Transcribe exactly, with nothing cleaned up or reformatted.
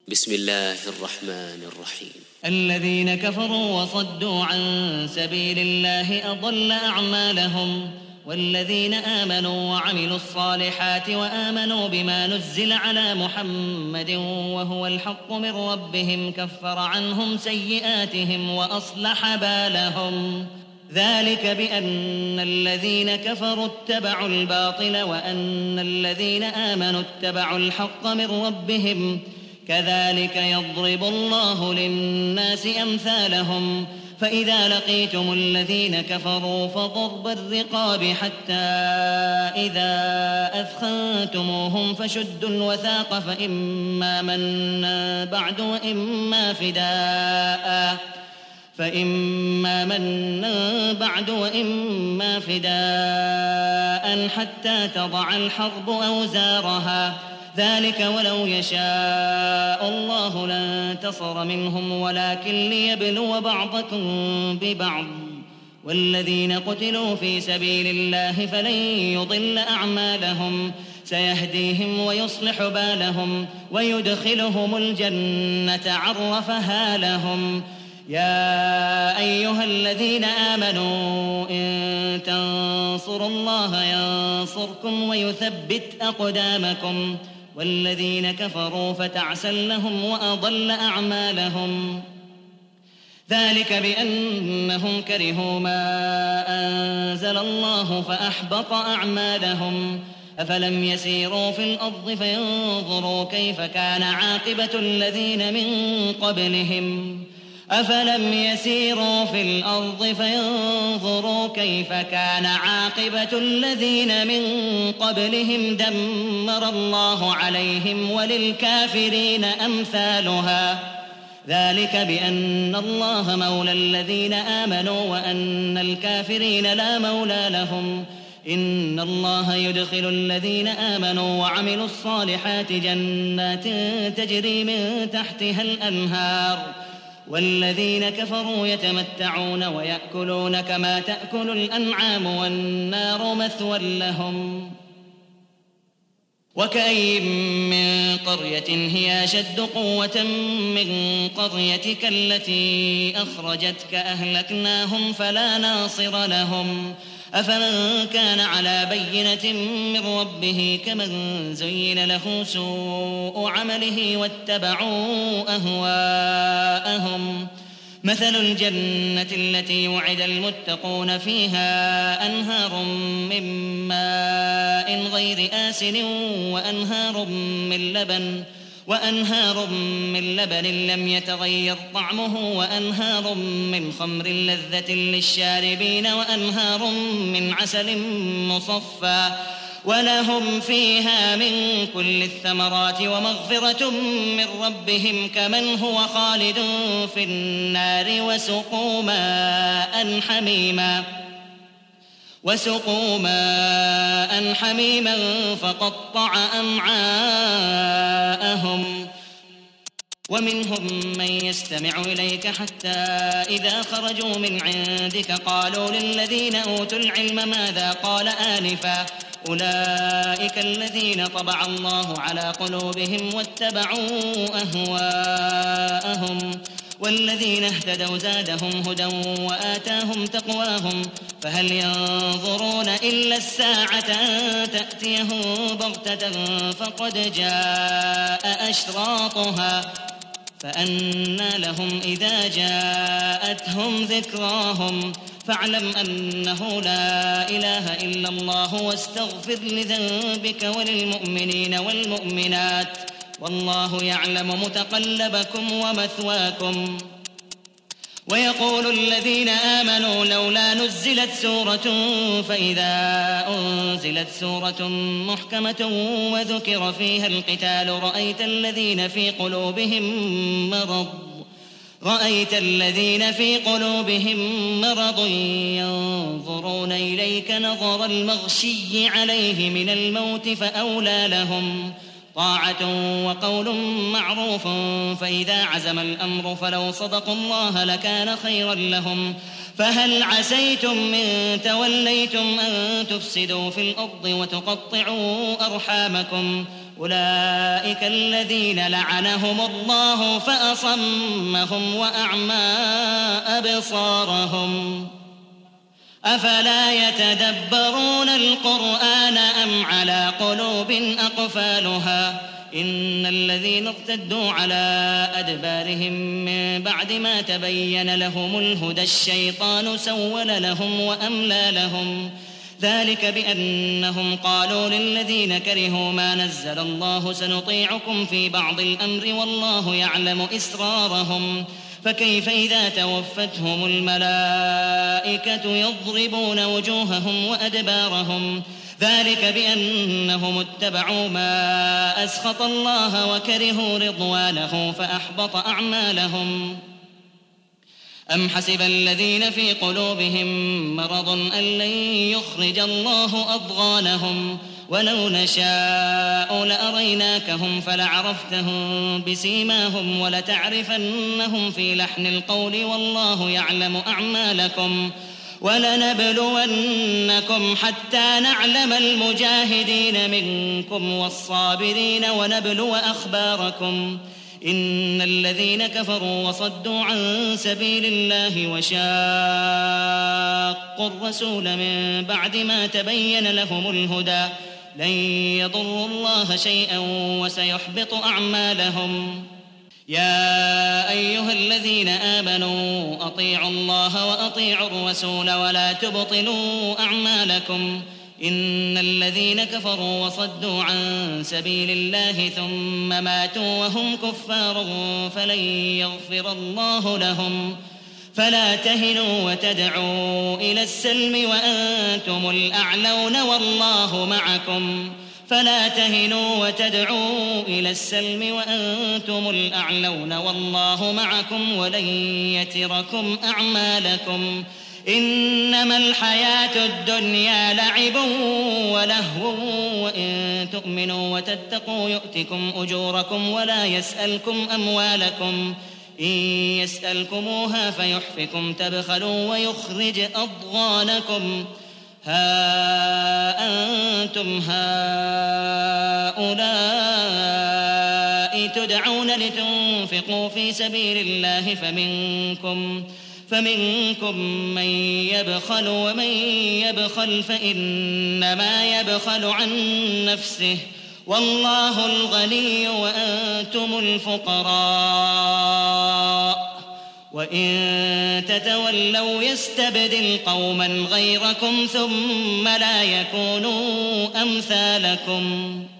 بسم الله الرحمن الرحيم. الذين كفروا وصدوا عن سبيل الله أضل أعمالهم، والذين آمنوا وعملوا الصالحات وآمنوا بما نزل على محمد وهو الحق من ربهم كفر عنهم سيئاتهم وأصلح بالهم. ذلك بأن الذين كفروا اتبعوا الباطل وأن الذين آمنوا اتبعوا الحق من ربهم، كذلك يضرب الله للناس أمثالهم. فإذا لقيتم الذين كفروا فضرب الرقاب حتى إذا أثخنتموهم فشدوا الوثاق فإما منا بعد وإما فداء فإما منا بعد وإما فداء حتى تضع الحرب أوزارها. ذلك ولو يشاء الله لانتصر منهم ولكن ليبلو بعضكم ببعض. والذين قتلوا في سبيل الله فلن يضل أعمالهم، سيهديهم ويصلح بالهم ويدخلهم الجنة عرفها لهم. يا أيها الذين آمنوا إن تنصروا الله ينصركم ويثبت أقدامكم. والذين كفروا فتعسا لهم وأضل أعمالهم. ذلك بأنهم كرهوا ما أنزل الله فأحبط أعمالهم. أفلم يسيروا في الأرض فينظروا كيف كان عاقبة الذين من قبلهم أفلم يسيروا في الأرض فينظروا كيف كان عاقبة الذين من قبلهم دمر الله عليهم وللكافرين أمثالها. ذلك بأن الله مولى الذين آمنوا وأن الكافرين لا مولى لهم. إن الله يدخل الذين آمنوا وعملوا الصالحات جنات تجري من تحتها الأنهار، والذين كفروا يتمتعون ويأكلون كما تأكل الأنعام والنار مثوى لهم. وكأي من قرية هي أشد قوة من قريتك التي أخرجتك أهلكناهم فلا ناصر لهم. أفمن كان على بينة من ربه كمن زين له سوء عمله واتبعوا أهواءهم. مثل الجنة التي وعد المتقون فيها أنهار من ماء غير آسن وأنهار من لبن وأنهار من لبن لم يتغير طعمه وأنهار من خمر لذة للشاربين وأنهار من عسل مصفى ولهم فيها من كل الثمرات ومغفرة من ربهم كمن هو خالد في النار وسقوا ماء حميما وسقوا ماء حميما فقطع أمعاءهم. ومنهم من يستمع إليك حتى إذا خرجوا من عندك قالوا للذين أوتوا العلم ماذا قال آنفا أولئك الذين طبع الله على قلوبهم واتبعوا أهواءهم. والذين اهتدوا زادهم هدى وآتاهم تقواهم. فهل ينظرون إلا الساعة أن تأتيهم بغتة فقد جاء أشراطها فأنى لهم إذا جاءتهم ذكراهم. فاعلم أنه لا إله إلا الله واستغفر لذنبك وللمؤمنين والمؤمنات والله يعلم متقلبكم ومثواكم. ويقول الذين آمنوا لولا نزلت سورة فإذا أنزلت سورة محكمة وذكر فيها القتال رأيت الذين في قلوبهم مرض رأيت الذين في قلوبهم مرض ينظرون إليك نظر المغشي عليه من الموت فأولى لهم طاعة وقول معروف. فإذا عزم الأمر فلو صدقوا الله لكان خيرا لهم. فهل عسيتم من توليتم أن تفسدوا في الأرض وتقطعوا أرحامكم أولئك الذين لعنهم الله فأصمهم وأعمى أبصارهم أفلا يتدبرون القرآن أم على قلوب أقفالها إن الذين ارتدوا على أدبارهم من بعد ما تبين لهم الهدى الشيطان سول لهم وأملى لهم ذلك بأنهم قالوا للذين كرهوا ما نزل الله سنطيعكم في بعض الأمر والله يعلم إسرارهم فكيف إذا توفتهم الملائكة يضربون وجوههم وأدبارهم ذلك بأنهم اتبعوا ما أسخط الله وكرهوا رضوانه فأحبط أعمالهم أم حسب الذين في قلوبهم مرض أن لن يخرج الله أضغانهم ولو نشاء لأريناكهم فلعرفتهم بسيماهم ولتعرفنهم في لحن القول والله يعلم أعمالكم ولنبلونكم حتى نعلم المجاهدين منكم والصابرين ونبلو أخباركم إن الذين كفروا وصدوا عن سبيل الله وشاقوا الرسول من بعد ما تبين لهم الهدى لن يضروا الله شيئا وسيحبط أعمالهم يا أيها الذين آمنوا أطيعوا الله وأطيعوا الرسول ولا تبطلوا أعمالكم إن الذين كفروا وصدوا عن سبيل الله ثم ماتوا وهم كفار فلن يغفر الله لهم فلا تهنوا وتدعوا إلى السلم وأنتم الأعلون والله معكم فلا تهنوا وتدعوا إلى السلم وأنتم الأعلون والله معكم ولن يتركم أعمالكم إنما الحياة الدنيا لعب ولهو وإن تؤمنوا وتتقوا يؤتكم أجوركم ولا يسألكم أموالكم إن يسألكموها فيحفكم تبخلوا ويخرج أضغانكم ها أنتم هؤلاء تدعون لتنفقوا في سبيل الله فمنكم فمنكم من يبخل ومن يبخل فإنما يبخل عن نفسه والله الغني وأنتم الفقراء وإن تتولوا يستبدل قوما غيركم ثم لا يكونوا أمثالكم